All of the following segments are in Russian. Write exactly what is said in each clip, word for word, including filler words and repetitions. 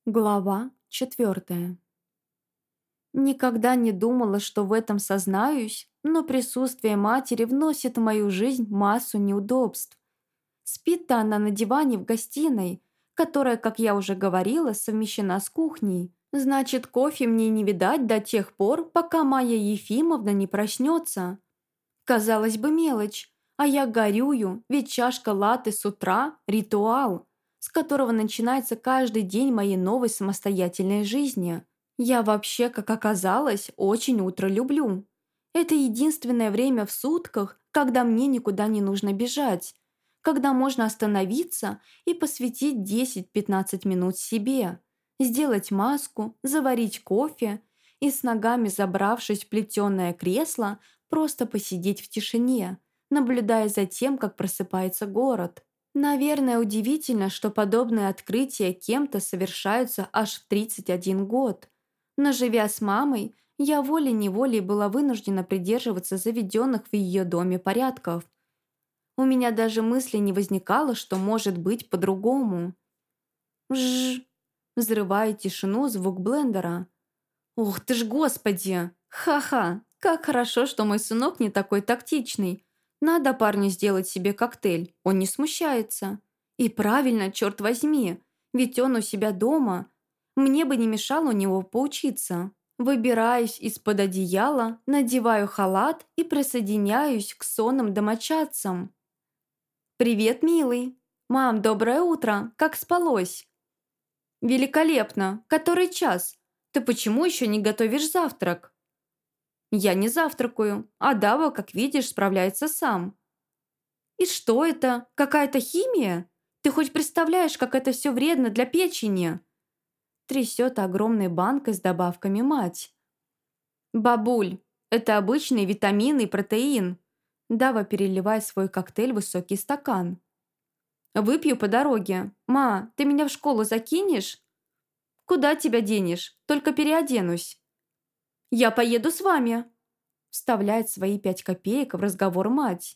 Глава четвертая. Никогда не думала, что в этом сознаюсь, но присутствие матери вносит в мою жизнь массу неудобств. Спит-то она на диване в гостиной, которая, как я уже говорила, совмещена с кухней. Значит, кофе мне не видать до тех пор, пока Майя Ефимовна не проснется. Казалось бы, мелочь, а я горюю, ведь чашка латте с утра – ритуал, с которого начинается каждый день моей новой самостоятельной жизни. Я вообще, как оказалось, очень утро люблю. Это единственное время в сутках, когда мне никуда не нужно бежать, когда можно остановиться и посвятить десять-пятнадцать минут себе, сделать маску, заварить кофе и с ногами забравшись в плетеное кресло, просто посидеть в тишине, наблюдая за тем, как просыпается город. Наверное, удивительно, что подобные открытия кем-то совершаются аж в тридцать один год. Но живя с мамой, я волей-неволей была вынуждена придерживаться заведенных в ее доме порядков. У меня даже мысли не возникало, что может быть по-другому. Жжж! Взрывая тишину звук блендера. «Ух ты ж, господи! Ха-ха! Как хорошо, что мой сынок не такой тактичный. Надо парню сделать себе коктейль, он не смущается. И правильно, черт возьми, ведь он у себя дома. Мне бы не мешало у него поучиться». Выбираюсь из-под одеяла, надеваю халат и присоединяюсь к сонным домочадцам. «Привет, милый! Мам, доброе утро! Как спалось?» «Великолепно! Который час? Ты почему еще не готовишь завтрак?» «Я не завтракаю, а Дава, как видишь, справляется сам». «И что это? Какая-то химия? Ты хоть представляешь, как это все вредно для печени?» Трясет огромной банкой с добавками мать. «Бабуль, это обычный витамин и протеин». Дава переливает свой коктейль в высокий стакан. «Выпью по дороге. Ма, ты меня в школу закинешь?» «Куда тебя денешь? Только переоденусь». «Я поеду с вами», – вставляет свои пять копеек в разговор мать.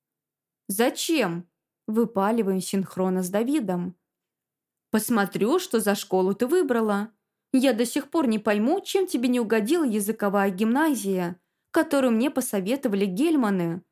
«Зачем?» – выпаливаем синхронно с Давидом. «Посмотрю, что за школу ты выбрала. Я до сих пор не пойму, чем тебе не угодила языковая гимназия, которую мне посоветовали Гельманы.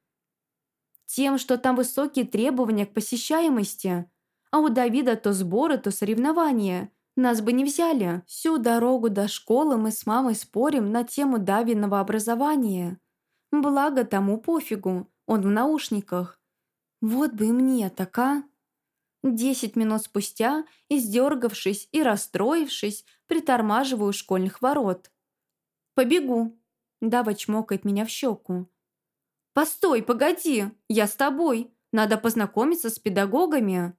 Тем, что там высокие требования к посещаемости, а у Давида то сборы, то соревнования. Нас бы не взяли. Всю дорогу до школы мы с мамой спорим на тему Давиного образования. Благо тому пофигу, он в наушниках. Вот бы и мне так, а?» Десять минут спустя, издергавшись и расстроившись, притормаживаю у школьных ворот. «Побегу!» Дава чмокает меня в щеку. «Постой, погоди! Я с тобой! Надо познакомиться с педагогами!»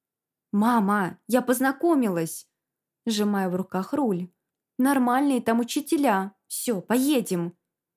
«Мама, я познакомилась!» Сжимая в руках руль. «Нормальные там учителя! Все, поедем!»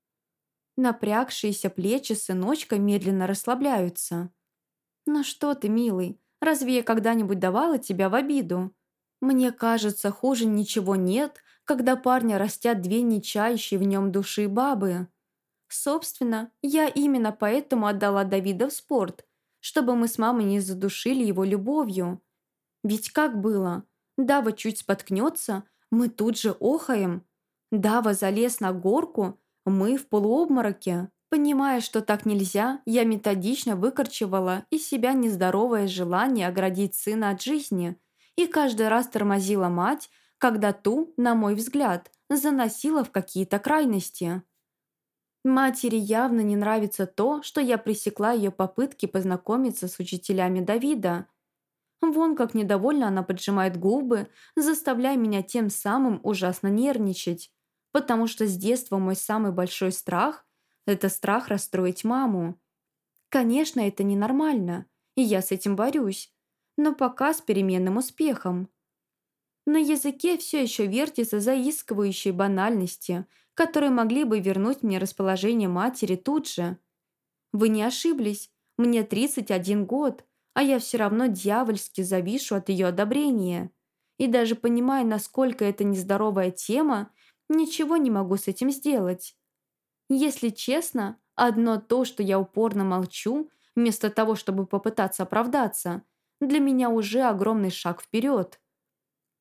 Напрягшиеся плечи сыночка медленно расслабляются. «Ну что ты, милый, разве я когда-нибудь давала тебя в обиду? Мне кажется, хуже ничего нет, когда парня растят две нечающие в нем души бабы. Собственно, я именно поэтому отдала Давида в спорт, чтобы мы с мамой не задушили его любовью. Ведь как было? Дава чуть споткнется, мы тут же охаем. Дава залез на горку, мы в полуобмороке. Понимая, что так нельзя, я методично выкорчевала из себя нездоровое желание оградить сына от жизни и каждый раз тормозила мать, когда ту, на мой взгляд, заносила в какие-то крайности. Матери явно не нравится то, что я пресекла ее попытки познакомиться с учителями Давида. Вон как недовольно она поджимает губы, заставляя меня тем самым ужасно нервничать, потому что с детства мой самый большой страх – это страх расстроить маму. Конечно, это ненормально, и я с этим борюсь, но пока с переменным успехом. На языке все еще вертятся заискивающие банальности, которые могли бы вернуть мне расположение матери тут же. Вы не ошиблись, мне тридцать один год, а я все равно дьявольски завишу от ее одобрения. И даже понимая, насколько это нездоровая тема, ничего не могу с этим сделать. Если честно, одно то, что я упорно молчу, вместо того, чтобы попытаться оправдаться, для меня уже огромный шаг вперед.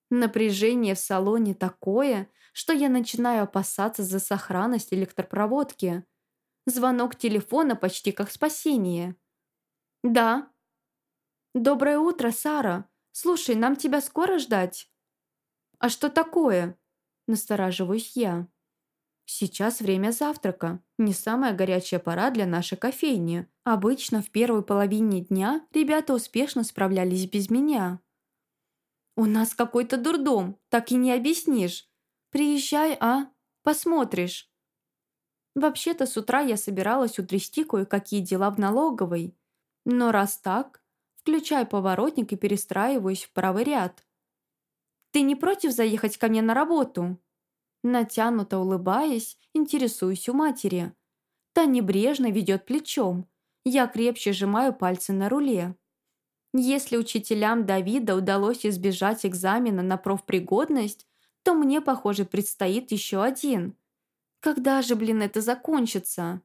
Напряжение в салоне такое, что я начинаю опасаться за сохранность электропроводки. Звонок телефона почти как спасение. «Да». «Доброе утро, Сара. Слушай, нам тебя скоро ждать?» «А что такое?» Настораживаюсь я. Сейчас время завтрака. Не самая горячая пора для нашей кофейни. Обычно в первой половине дня ребята успешно справлялись без меня. «У нас какой-то дурдом, так и не объяснишь. Приезжай, а? Посмотришь». Вообще-то с утра я собиралась утрясти кое-какие дела в налоговой. Но раз так, включаю поворотник и перестраиваюсь в правый ряд. «Ты не против заехать ко мне на работу?» Натянуто улыбаясь, интересуюсь у матери. Та небрежно ведет плечом. Я крепче сжимаю пальцы на руле. Если учителям Давида удалось избежать экзамена на профпригодность, то мне, похоже, предстоит еще один. Когда же, блин, это закончится?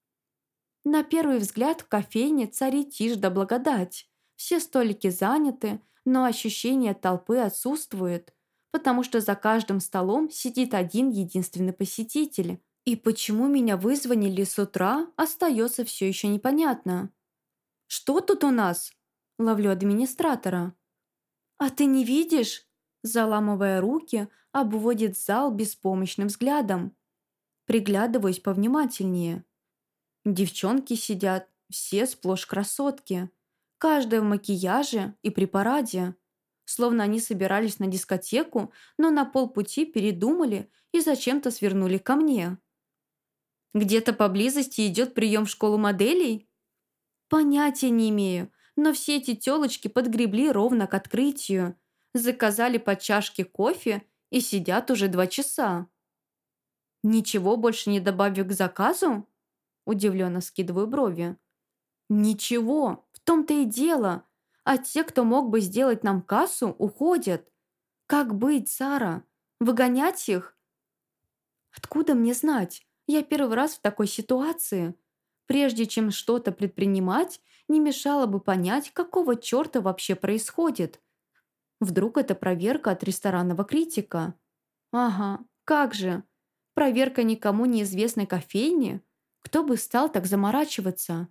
На первый взгляд в кофейне царит тишь да благодать. Все столики заняты, но ощущение толпы отсутствует, потому что за каждым столом сидит один единственный посетитель. И почему меня вызвонили с утра, остается все еще непонятно. «Что тут у нас?» – ловлю администратора. «А ты не видишь?» – заламывая руки, обводит зал беспомощным взглядом. Приглядываюсь повнимательнее. Девчонки сидят, все сплошь красотки. Каждая в макияже и при параде. Словно они собирались на дискотеку, но на полпути передумали и зачем-то свернули ко мне. «Где-то поблизости идет прием в школу моделей?» «Понятия не имею, но все эти тёлочки подгребли ровно к открытию. Заказали по чашке кофе и сидят уже два часа». «Ничего больше не добавив к заказу?» Удивленно скидываю брови. «Ничего, в том-то и дело. А те, кто мог бы сделать нам кассу, уходят. Как быть, Сара? Выгонять их?» «Откуда мне знать? Я первый раз в такой ситуации. Прежде чем что-то предпринимать, не мешало бы понять, какого черта вообще происходит. Вдруг это проверка от ресторанного критика? Ага, как же? Проверка никому неизвестной кофейни? Кто бы стал так заморачиваться?»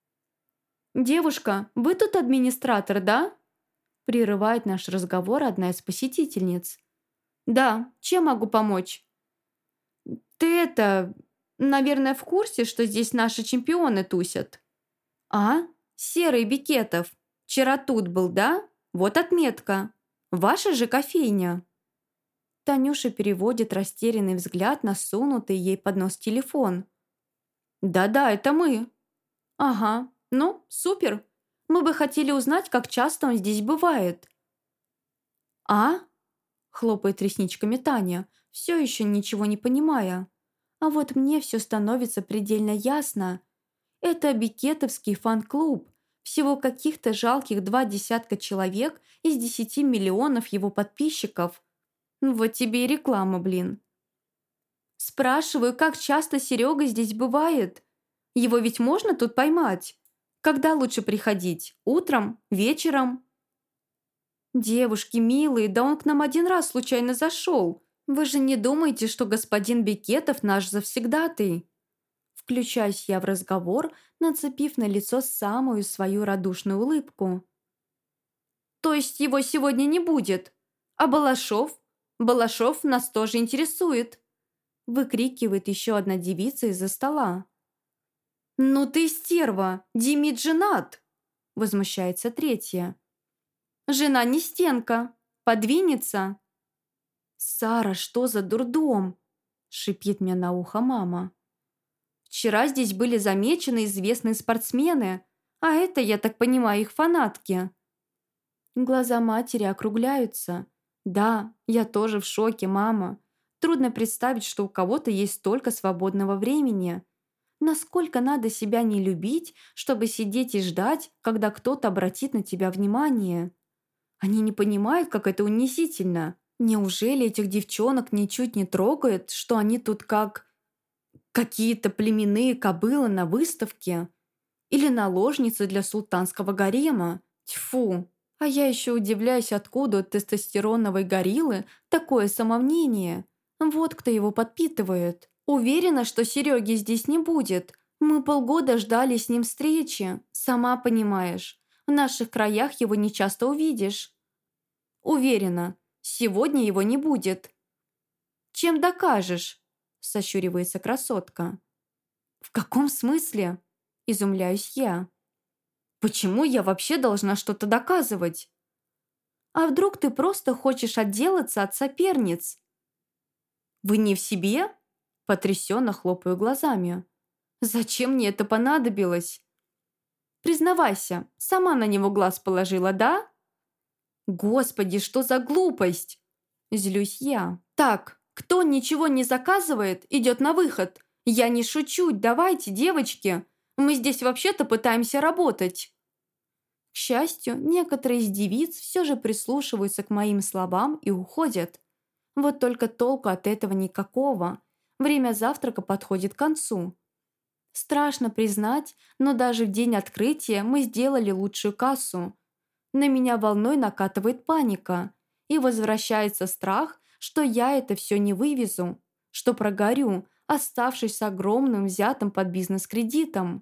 «Девушка, вы тут администратор, да?» Прерывает наш разговор одна из посетительниц. «Да, чем могу помочь?» «Ты это, наверное, в курсе, что здесь наши чемпионы тусят?» «А? Серый Бикетов. Вчера тут был, да? Вот отметка. Ваша же кофейня?» Танюша переводит растерянный взгляд на сунутый ей под нос телефон. «Да-да, это мы». «Ага, ну, супер. Мы бы хотели узнать, как часто он здесь бывает». «А?» – хлопает ресничками Таня, все еще ничего не понимая. А вот мне все становится предельно ясно. Это Бикетовский фан-клуб. Всего каких-то жалких два десятка человек из десяти миллионов его подписчиков. Вот тебе и реклама, блин. Спрашиваю, как часто Серега здесь бывает? Его ведь можно тут поймать? Когда лучше приходить? Утром? Вечером? «Девушки, милые, да он к нам один раз случайно зашел. Вы же не думаете, что господин Бекетов наш завсегдатый?» Включаюсь я в разговор, нацепив на лицо самую свою радушную улыбку. «То есть его сегодня не будет? А Балашов? Балашов нас тоже интересует!» Выкрикивает еще одна девица из-за стола. «Ну ты стерва! Димит женат!» Возмущается третья. «Жена не стенка. Подвинется». «Сара, что за дурдом?» Шипит мне на ухо мама. «Вчера здесь были замечены известные спортсмены, а это, я так понимаю, их фанатки». Глаза матери округляются. «Да, я тоже в шоке, мама. Трудно представить, что у кого-то есть столько свободного времени. Насколько надо себя не любить, чтобы сидеть и ждать, когда кто-то обратит на тебя внимание? Они не понимают, как это унизительно. Неужели этих девчонок ничуть не трогает, что они тут как какие-то племенные кобылы на выставке? Или наложницы для султанского гарема? Тьфу, А я еще удивляюсь, откуда у тестостероновой гориллы такое самомнение. Вот кто его подпитывает. Уверена, что Сереги здесь не будет. Мы полгода ждали с ним встречи. Сама понимаешь, в наших краях его не часто увидишь. Уверена, сегодня его не будет. Чем докажешь? Сощуривается красотка. В каком смысле? Изумляюсь я. Почему я вообще должна что-то доказывать? А вдруг ты просто хочешь отделаться от соперниц? Вы не в себе? Потрясенно хлопаю глазами. Зачем мне это понадобилось? Признавайся, сама на него глаз положила, да? Господи, что за глупость? Злюсь я. Так, кто ничего не заказывает, идет на выход. Я не шучу, давайте, девочки. Мы здесь вообще-то пытаемся работать. К счастью, некоторые из девиц все же прислушиваются к моим словам и уходят. Вот только толку от этого никакого. Время завтрака подходит к концу. Страшно признать, но даже в день открытия мы сделали лучшую кассу. На меня волной накатывает паника. И возвращается страх, что я это все не вывезу, что прогорю, оставшись с огромным взятым под бизнес кредитом.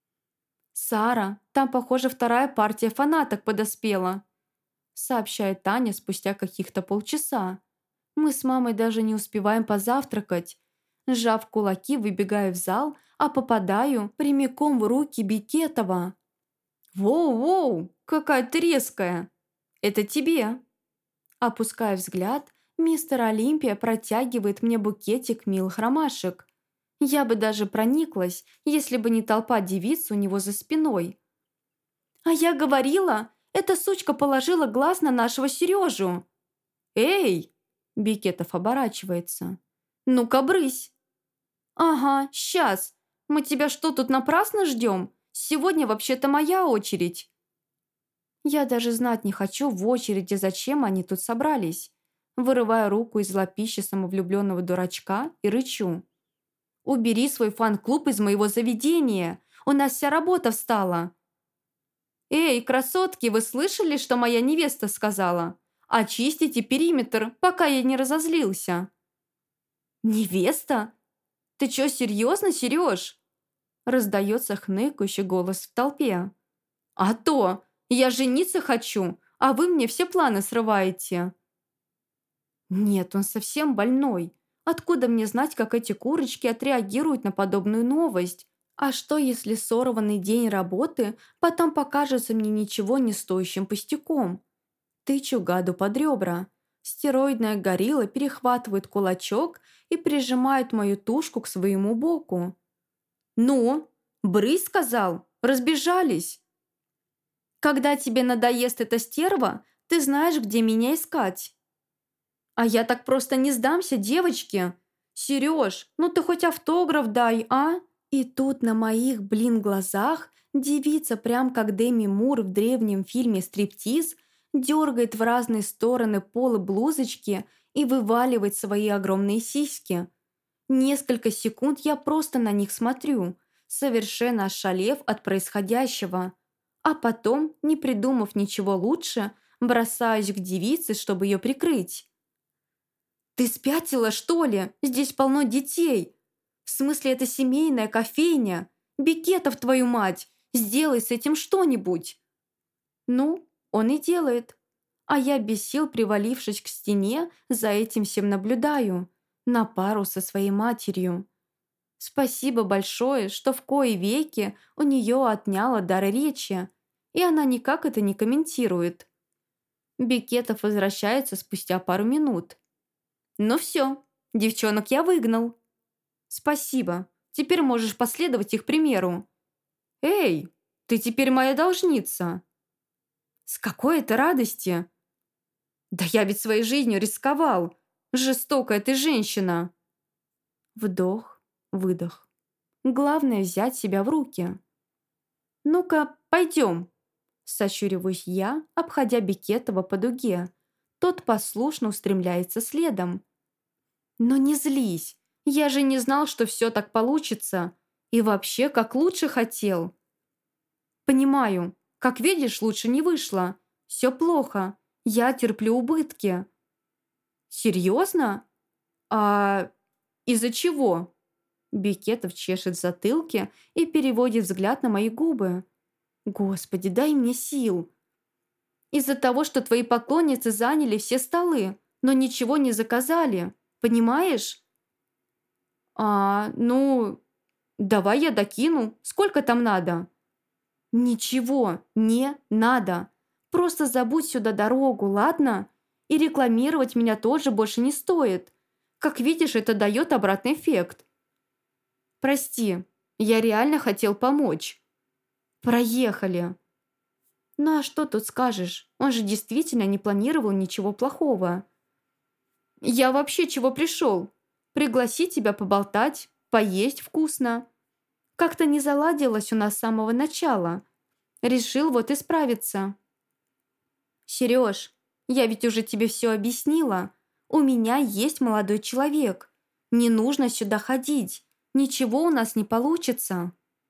«Сара, там, похоже, вторая партия фанаток подоспела», сообщает Таня спустя каких-то полчаса. Мы с мамой даже не успеваем позавтракать. Сжав кулаки, выбегаю в зал, а попадаю прямиком в руки Бекетова. «Воу-воу, какая ты резкая! Это тебе!» Опуская взгляд, мистер Олимпия протягивает мне букетик милых ромашек. Я бы даже прониклась, если бы не толпа девиц у него за спиной. «А я говорила, эта сучка положила глаз на нашего Сережу!» «Эй!» – Бекетов оборачивается. «Ну-ка, брысь!» «Ага, сейчас! Мы тебя что, тут напрасно ждем? Сегодня вообще-то моя очередь!» Я даже знать не хочу в очереди, зачем они тут собрались. Вырываю руку из лапищи самовлюбленного дурачка и рычу. «Убери свой фан-клуб из моего заведения! У нас вся работа встала!» «Эй, красотки, вы слышали, что моя невеста сказала? Очистите периметр, пока я не разозлился!» «Невеста? Ты чё, серьезно, Сереж?» Раздается хныкающий голос в толпе. «А то! Я жениться хочу, а вы мне все планы срываете!» Нет, он совсем больной. Откуда мне знать, как эти курочки отреагируют на подобную новость? А что, если сорванный день работы потом покажется мне ничего не стоящим пустяком? Тычу гаду под ребра. Стероидная горилла перехватывает кулачок и прижимает мою тушку к своему боку. «Ну, брысь, сказал, разбежались!» «Когда тебе надоест эта стерва, ты знаешь, где меня искать». «А я так просто не сдамся, девочки! Сереж, ну ты хоть автограф дай, а?» И тут на моих, блин, глазах девица, прям как Деми Мур в древнем фильме «Стриптиз», дергает в разные стороны полы блузочки и вываливает свои огромные сиськи. Несколько секунд я просто на них смотрю, совершенно ошалев от происходящего. А потом, не придумав ничего лучше, бросаюсь к девице, чтобы ее прикрыть. «Ты спятила, что ли? Здесь полно детей. В смысле, это семейная кофейня. Бекетов, твою мать! Сделай с этим что-нибудь!» Ну, он и делает. А я без сил, привалившись к стене, за этим всем наблюдаю. На пару со своей матерью. Спасибо большое, что в кои веки у нее отняло дар речи, и она никак это не комментирует. Бекетов возвращается спустя пару минут. «Ну все, девчонок я выгнал». «Спасибо, теперь можешь последовать их примеру». «Эй, ты теперь моя должница». «С какой это радости?» «Да я ведь своей жизнью рисковал. Жестокая ты женщина». Вдох, выдох. Главное взять себя в руки. «Ну-ка, пойдем», – сощуриваюсь я, обходя Бекетова по дуге. Тот послушно устремляется следом. «Но не злись, я же не знал, что все так получится. И вообще, как лучше хотел». «Понимаю, как видишь, лучше не вышло. Все плохо. Я терплю убытки. Серьезно? А из-за чего? Бекетов чешет в затылке и переводит взгляд на мои губы. Господи, дай мне сил. Из-за того, что твои поклонницы заняли все столы, но ничего не заказали. Понимаешь? А, ну, давай я докину. Сколько там надо? Ничего не надо. Просто забудь сюда дорогу, ладно? И рекламировать меня тоже больше не стоит. Как видишь, это дает обратный эффект. Прости, я реально хотел помочь. Проехали. Ну а что тут скажешь? Он же действительно не планировал ничего плохого. Я вообще чего пришел? Пригласить тебя поболтать, поесть вкусно. Как-то не заладилось у нас с самого начала. Решил вот исправиться. Сереж, я ведь уже тебе все объяснила. У меня есть молодой человек. Не нужно сюда ходить. Ничего у нас не получится.